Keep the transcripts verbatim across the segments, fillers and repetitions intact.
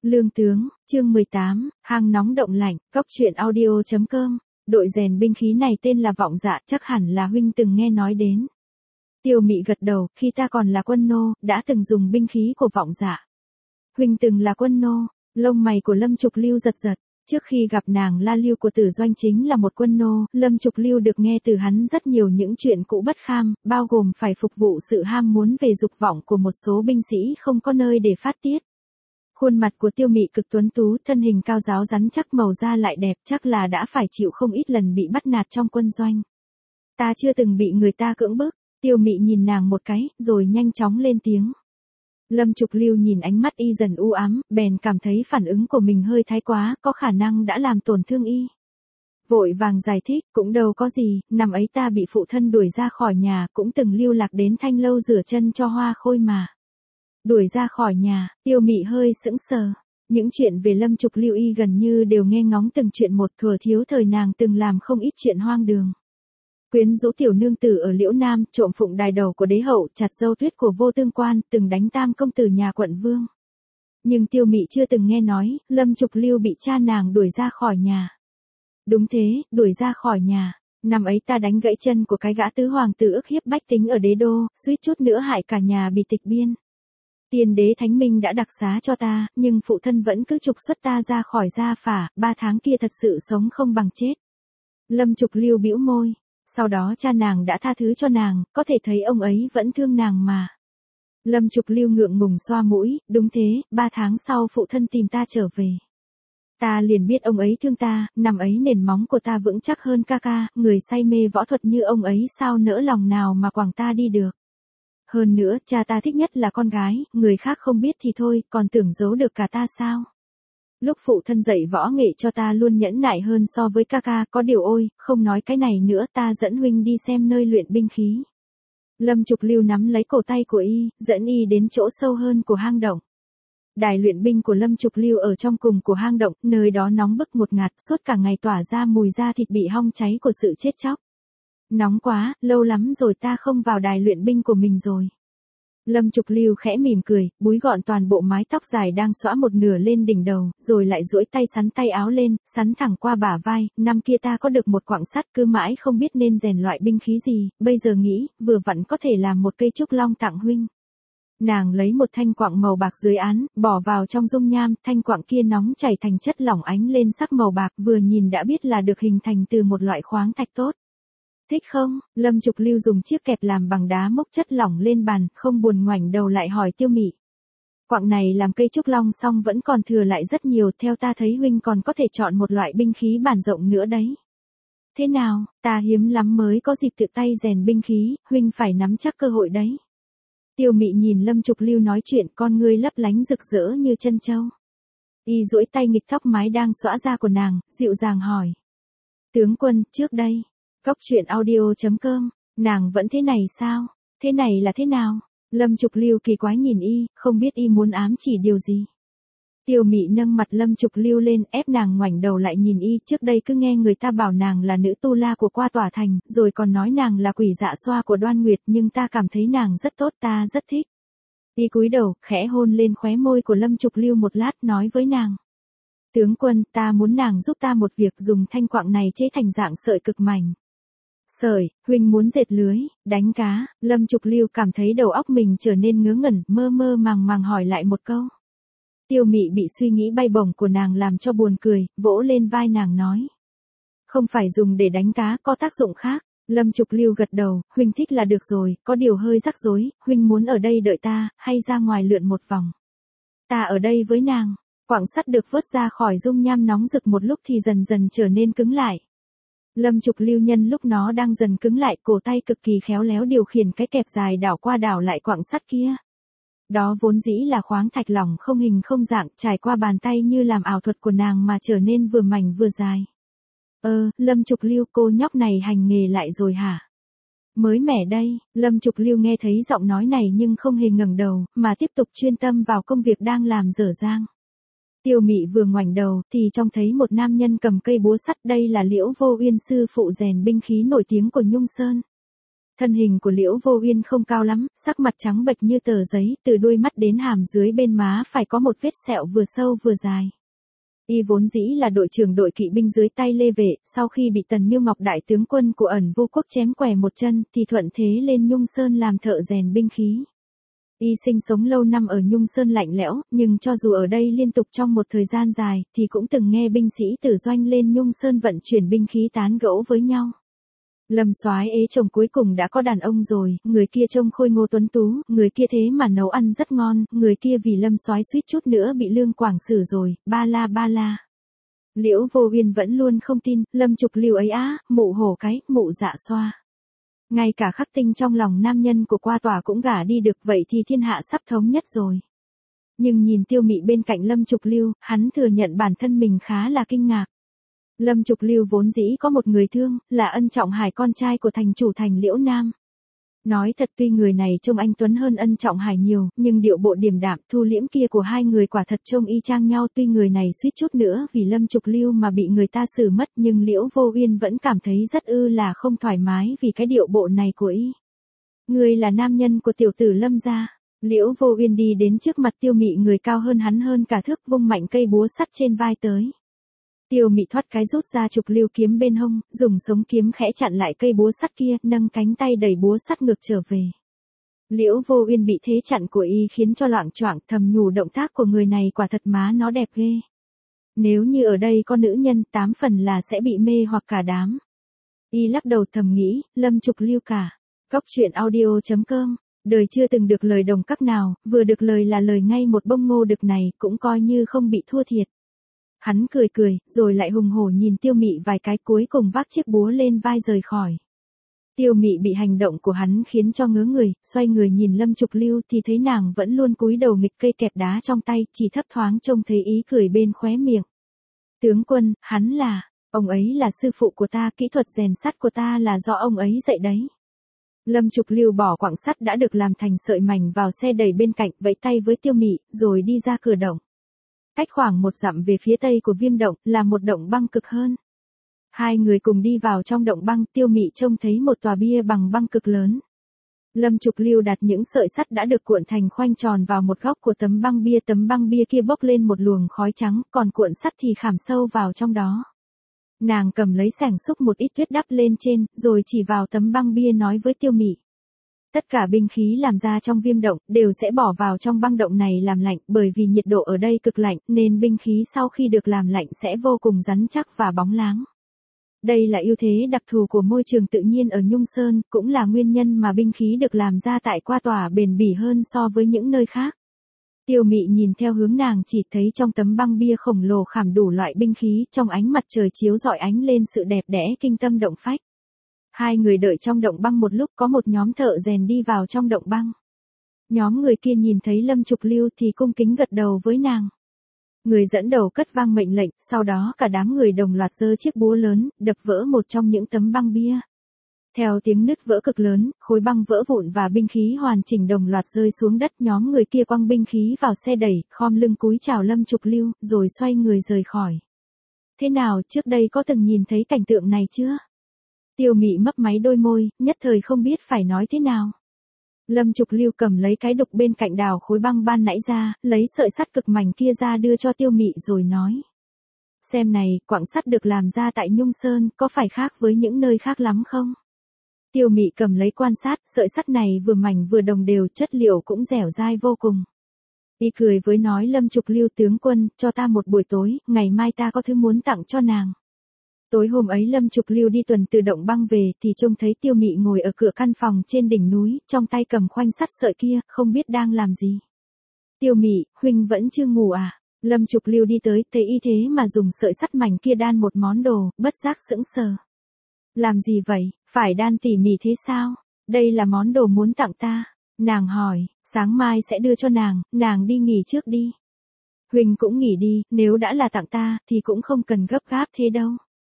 Lương tướng, chương mười tám, hang nóng động lạnh, cóc truyện audio chấm com. Đội rèn binh khí này tên là Vọng Dạ, chắc hẳn là huynh từng nghe nói đến. Tiêu Mị gật đầu, khi ta còn là quân nô, đã từng dùng binh khí của Vọng Dạ. Huynh từng là quân nô, lông mày của Lâm Trục Lưu giật giật. Trước khi gặp nàng, La Lưu của Tử Doanh chính là một quân nô, Lâm Trục Lưu được nghe từ hắn rất nhiều những chuyện cũ bất kham, bao gồm phải phục vụ sự ham muốn về dục vọng của một số binh sĩ không có nơi để phát tiết. Khuôn mặt của Tiêu Mị cực tuấn tú, thân hình cao ráo rắn chắc, màu da lại đẹp, chắc là đã phải chịu không ít lần bị bắt nạt trong quân doanh. Ta chưa từng bị người ta cưỡng bức. Tiêu Mị nhìn nàng một cái, rồi nhanh chóng lên tiếng. Lâm Trục Lưu nhìn ánh mắt y dần u ám, bèn cảm thấy phản ứng của mình hơi thái quá, có khả năng đã làm tổn thương y. Vội vàng giải thích, cũng đâu có gì, năm ấy ta bị phụ thân đuổi ra khỏi nhà, cũng từng lưu lạc đến Thanh Lâu rửa chân cho Hoa Khôi mà. Đuổi ra khỏi nhà, Tiêu Mị hơi sững sờ. Những chuyện về Lâm Trục Lưu y gần như đều nghe ngóng từng chuyện một, thuở thiếu thời nàng từng làm không ít chuyện hoang đường. Quyến rũ tiểu nương tử ở Liễu Nam, trộm phụng đài đầu của đế hậu, chặt dâu tuyết của Vô Tương Quan, từng đánh tam công tử nhà quận vương. Nhưng Tiêu Mị chưa từng nghe nói, Lâm Trục Lưu bị cha nàng đuổi ra khỏi nhà. Đúng thế, đuổi ra khỏi nhà. Năm ấy ta đánh gãy chân của cái gã tứ hoàng tử ức hiếp bách tính ở đế đô, suýt chút nữa hại cả nhà bị tịch biên. Tiên đế Thánh Minh đã đặc xá cho ta, nhưng phụ thân vẫn cứ trục xuất ta ra khỏi gia phả, ba tháng kia thật sự sống không bằng chết. Lâm Trục Lưu bĩu môi. Sau đó cha nàng đã tha thứ cho nàng, có thể thấy ông ấy vẫn thương nàng mà. Lâm Trục Lưu ngượng ngùng xoa mũi, đúng thế, ba tháng sau phụ thân tìm ta trở về. Ta liền biết ông ấy thương ta, năm ấy nền móng của ta vững chắc hơn ca ca, người say mê võ thuật như ông ấy sao nỡ lòng nào mà quẳng ta đi được. Hơn nữa, cha ta thích nhất là con gái, người khác không biết thì thôi, còn tưởng giấu được cả ta sao. Lúc phụ thân dạy võ nghệ cho ta luôn nhẫn nại hơn so với ca ca, có điều ôi, không nói cái này nữa, ta dẫn huynh đi xem nơi luyện binh khí. Lâm Trục Lưu nắm lấy cổ tay của y, dẫn y đến chỗ sâu hơn của hang động. Đài luyện binh của Lâm Trục Lưu ở trong cùng của hang động, nơi đó nóng bức ngột ngạt, suốt cả ngày tỏa ra mùi da thịt bị hong cháy của sự chết chóc. Nóng quá, lâu lắm rồi ta không vào đài luyện binh của mình rồi. Lâm Trục Lưu khẽ mỉm cười, búi gọn toàn bộ mái tóc dài đang xõa một nửa lên đỉnh đầu, rồi lại duỗi tay xắn tay áo lên, xắn thẳng qua bả vai. Năm kia ta có được một quặng sắt, cứ mãi không biết nên rèn loại binh khí gì, bây giờ nghĩ, vừa vặn có thể làm một cây trúc long tặng huynh. Nàng lấy một thanh quặng màu bạc dưới án, bỏ vào trong dung nham, thanh quặng kia nóng chảy thành chất lỏng ánh lên sắc màu bạc, vừa nhìn đã biết là được hình thành từ một loại khoáng thạch tốt. Thích không? Lâm Trục Lưu dùng chiếc kẹp làm bằng đá mốc chất lỏng lên bàn, không buồn ngoảnh đầu lại hỏi Tiêu Mị. Quặng này làm cây trúc long xong vẫn còn thừa lại rất nhiều, theo ta thấy huynh còn có thể chọn một loại binh khí bản rộng nữa đấy. Thế nào, ta hiếm lắm mới có dịp tự tay rèn binh khí, huynh phải nắm chắc cơ hội đấy. Tiêu Mị nhìn Lâm Trục Lưu nói chuyện, con ngươi lấp lánh rực rỡ như chân châu. Y duỗi tay nghịch tóc mái đang xõa ra của nàng, dịu dàng hỏi. Tướng quân, trước đây. Cóc truyện audio chấm com, nàng vẫn thế này sao? Thế này là thế nào? Lâm Trục Lưu kỳ quái nhìn y, không biết y muốn ám chỉ điều gì. Tiêu Mị nâng mặt Lâm Trục Lưu lên, ép nàng ngoảnh đầu lại nhìn y, trước đây cứ nghe người ta bảo nàng là nữ tu la của Qua Tỏa Thành, rồi còn nói nàng là quỷ dạ xoa của Đoan Nguyệt, nhưng ta cảm thấy nàng rất tốt, ta rất thích. Y cúi đầu, khẽ hôn lên khóe môi của Lâm Trục Lưu một lát, nói với nàng. Tướng quân, ta muốn nàng giúp ta một việc, dùng thanh quặng này chế thành dạng sợi cực mảnh. Sợi, huynh muốn dệt lưới, đánh cá. Lâm Trục Lưu cảm thấy đầu óc mình trở nên ngớ ngẩn, mơ mơ màng màng hỏi lại một câu. Tiêu Mị bị suy nghĩ bay bổng của nàng làm cho buồn cười, vỗ lên vai nàng nói. Không phải dùng để đánh cá, có tác dụng khác. Lâm Trục Lưu gật đầu, huynh thích là được rồi, có điều hơi rắc rối, huynh muốn ở đây đợi ta, hay ra ngoài lượn một vòng. Ta ở đây với nàng. Quặng sắt được vớt ra khỏi dung nham nóng rực một lúc thì dần dần trở nên cứng lại. Lâm Trục Lưu nhân lúc nó đang dần cứng lại, cổ tay cực kỳ khéo léo điều khiển cái kẹp dài đảo qua đảo lại quặng sắt kia. Đó vốn dĩ là khoáng thạch lỏng không hình không dạng, trải qua bàn tay như làm ảo thuật của nàng mà trở nên vừa mảnh vừa dài. Ơ, Lâm Trục Lưu, cô nhóc này hành nghề lại rồi hả? Mới mẻ đây. Lâm Trục Lưu nghe thấy giọng nói này nhưng không hề ngẩng đầu, mà tiếp tục chuyên tâm vào công việc đang làm dở dang. Tiêu Mị vừa ngoảnh đầu, thì trông thấy một nam nhân cầm cây búa sắt, đây là Liễu Vô Uyên sư phụ rèn binh khí nổi tiếng của Nhung Sơn. Thân hình của Liễu Vô Uyên không cao lắm, sắc mặt trắng bệch như tờ giấy, từ đôi mắt đến hàm dưới bên má phải có một vết sẹo vừa sâu vừa dài. Y vốn dĩ là đội trưởng đội kỵ binh dưới tay Lê Vệ, sau khi bị Tần Miêu Ngọc đại tướng quân của Ẩn Vô Quốc chém què một chân, thì thuận thế lên Nhung Sơn làm thợ rèn binh khí. Y sinh sống lâu năm ở Nhung Sơn lạnh lẽo, nhưng cho dù ở đây liên tục trong một thời gian dài, thì cũng từng nghe binh sĩ tử doanh lên Nhung Sơn vận chuyển binh khí tán gẫu với nhau. Lâm Soái ế chồng cuối cùng đã có đàn ông rồi, người kia trông khôi ngô tuấn tú, người kia thế mà nấu ăn rất ngon, người kia vì Lâm Soái suýt chút nữa bị Lương Quảng xử rồi, ba la ba la. Liễu Vô Uyên vẫn luôn không tin, Lâm Trục Lưu ấy á, mụ hổ cái, mụ dạ xoa. Ngay cả khắc tinh trong lòng nam nhân của qua tòa cũng gả đi được, vậy thì thiên hạ sắp thống nhất rồi. Nhưng nhìn Tiêu Mị bên cạnh Lâm Trục Lưu, hắn thừa nhận bản thân mình khá là kinh ngạc. Lâm Trục Lưu vốn dĩ có một người thương, là Ân Trọng Hải, con trai của thành chủ thành Liễu Nam. Nói thật, tuy người này trông anh tuấn hơn Ân Trọng Hải nhiều, nhưng điệu bộ điềm đạm thu liễm kia của hai người quả thật trông y chang nhau. Tuy người này suýt chút nữa vì Lâm Trục Lưu mà bị người ta xử mất, nhưng Liễu Vô Uyên vẫn cảm thấy rất ư là không thoải mái vì cái điệu bộ này của y. Người là nam nhân của tiểu tử Lâm gia. Liễu Vô Uyên đi đến trước mặt Tiêu Mị, người cao hơn hắn hơn cả thước, vung mạnh cây búa sắt trên vai tới. Tiêu Mị thoát cái rút ra Trục Lưu kiếm bên hông, dùng sống kiếm khẽ chặn lại cây búa sắt kia, nâng cánh tay đẩy búa sắt ngược trở về. Liễu Vô Uyên bị thế chặn của y khiến cho loạng choạng, thầm nhủ động tác của người này quả thật má nó đẹp ghê. Nếu như ở đây có nữ nhân, tám phần là sẽ bị mê hoặc cả đám. Y lắc đầu thầm nghĩ, Lâm Trục Lưu cả. Cóc truyện audio chấm com, đời chưa từng được lời đồng các nào, vừa được lời là lời ngay một bông ngô đực này, cũng coi như không bị thua thiệt. Hắn cười cười, rồi lại hùng hổ nhìn Tiêu Mị vài cái, cuối cùng vác chiếc búa lên vai rời khỏi. Tiêu Mị bị hành động của hắn khiến cho ngớ người, xoay người nhìn Lâm Trục Lưu thì thấy nàng vẫn luôn cúi đầu nghịch cây kẹp đá trong tay, chỉ thấp thoáng trông thấy ý cười bên khóe miệng. Tướng quân, hắn là, ông ấy là sư phụ của ta, kỹ thuật rèn sắt của ta là do ông ấy dạy đấy. Lâm Trục Lưu bỏ quặng sắt đã được làm thành sợi mảnh vào xe đẩy bên cạnh, vẫy tay với Tiêu Mị, rồi đi ra cửa động. Cách khoảng một dặm về phía tây của Viêm Động, là một động băng cực hơn. Hai người cùng đi vào trong động băng, Tiêu Mị trông thấy một tòa bia bằng băng cực lớn. Lâm Trục Lưu đặt những sợi sắt đã được cuộn thành khoanh tròn vào một góc của tấm băng bia, tấm băng bia kia bốc lên một luồng khói trắng, còn cuộn sắt thì khảm sâu vào trong đó. Nàng cầm lấy xẻng xúc một ít tuyết đắp lên trên, rồi chỉ vào tấm băng bia nói với Tiêu Mị. Tất cả binh khí làm ra trong Viêm Động, đều sẽ bỏ vào trong băng động này làm lạnh, bởi vì nhiệt độ ở đây cực lạnh, nên binh khí sau khi được làm lạnh sẽ vô cùng rắn chắc và bóng láng. Đây là ưu thế đặc thù của môi trường tự nhiên ở Nhung Sơn, cũng là nguyên nhân mà binh khí được làm ra tại qua tòa bền bỉ hơn so với những nơi khác. Tiêu Mị nhìn theo hướng nàng chỉ, thấy trong tấm băng bia khổng lồ khảm đủ loại binh khí, trong ánh mặt trời chiếu rọi ánh lên sự đẹp đẽ kinh tâm động phách. Hai người đợi trong động băng một lúc, có một nhóm thợ rèn đi vào trong động băng. Nhóm người kia nhìn thấy Lâm Trục Lưu thì cung kính gật đầu với nàng. Người dẫn đầu cất vang mệnh lệnh, sau đó cả đám người đồng loạt giơ chiếc búa lớn, đập vỡ một trong những tấm băng bia. Theo tiếng nứt vỡ cực lớn, khối băng vỡ vụn và binh khí hoàn chỉnh đồng loạt rơi xuống đất. Nhóm người kia quăng binh khí vào xe đẩy, khom lưng cúi chào Lâm Trục Lưu, rồi xoay người rời khỏi. Thế nào, trước đây có từng nhìn thấy cảnh tượng này chưa? Tiêu Mị mấp máy đôi môi, nhất thời không biết phải nói thế nào. Lâm Trục Lưu cầm lấy cái đục bên cạnh đào khối băng ban nãy ra, lấy sợi sắt cực mảnh kia ra đưa cho Tiêu Mị rồi nói. Xem này, quặng sắt được làm ra tại Nhung Sơn, có phải khác với những nơi khác lắm không? Tiêu Mị cầm lấy quan sát, sợi sắt này vừa mảnh vừa đồng đều, chất liệu cũng dẻo dai vô cùng. Y cười với nói Lâm Trục Lưu tướng quân, cho ta một buổi tối, ngày mai ta có thứ muốn tặng cho nàng. Tối hôm ấy Lâm Trục Lưu đi tuần từ động băng về thì trông thấy Tiêu Mị ngồi ở cửa căn phòng trên đỉnh núi, trong tay cầm khoanh sắt sợi kia, không biết đang làm gì. Tiêu Mị, huynh vẫn chưa ngủ à? Lâm Trục Lưu đi tới, thấy y thế mà dùng sợi sắt mảnh kia đan một món đồ, bất giác sững sờ. Làm gì vậy, phải đan tỉ mỉ thế sao? Đây là món đồ muốn tặng ta. Nàng hỏi, sáng mai sẽ đưa cho nàng, nàng đi nghỉ trước đi. Huynh cũng nghỉ đi, nếu đã là tặng ta, thì cũng không cần gấp gáp thế đâu.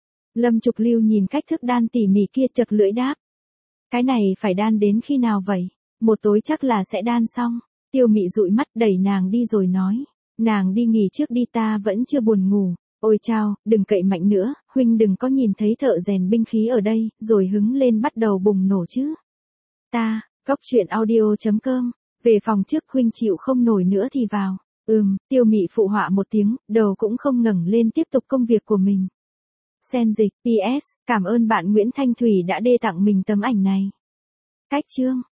Lâm Trục Lưu nhìn cách thức đan tỉ mỉ kia chật lưỡi đáp. Cái này phải đan đến khi nào vậy? Một tối chắc là sẽ đan xong. Tiêu Mị dụi mắt đẩy nàng đi rồi nói. Nàng đi nghỉ trước đi, ta vẫn chưa buồn ngủ. Ôi chao, đừng cậy mạnh nữa, huynh đừng có nhìn thấy thợ rèn binh khí ở đây, rồi hứng lên bắt đầu bùng nổ chứ. Ta, Cốc truyện audio chấm com. Về phòng trước, huynh chịu không nổi nữa thì vào. Ừm, Tiêu Mị phụ họa một tiếng, đầu cũng không ngẩng lên tiếp tục công việc của mình. Sen dịch, pê ét, cảm ơn bạn Nguyễn Thanh Thủy đã đê tặng mình tấm ảnh này. Cách chương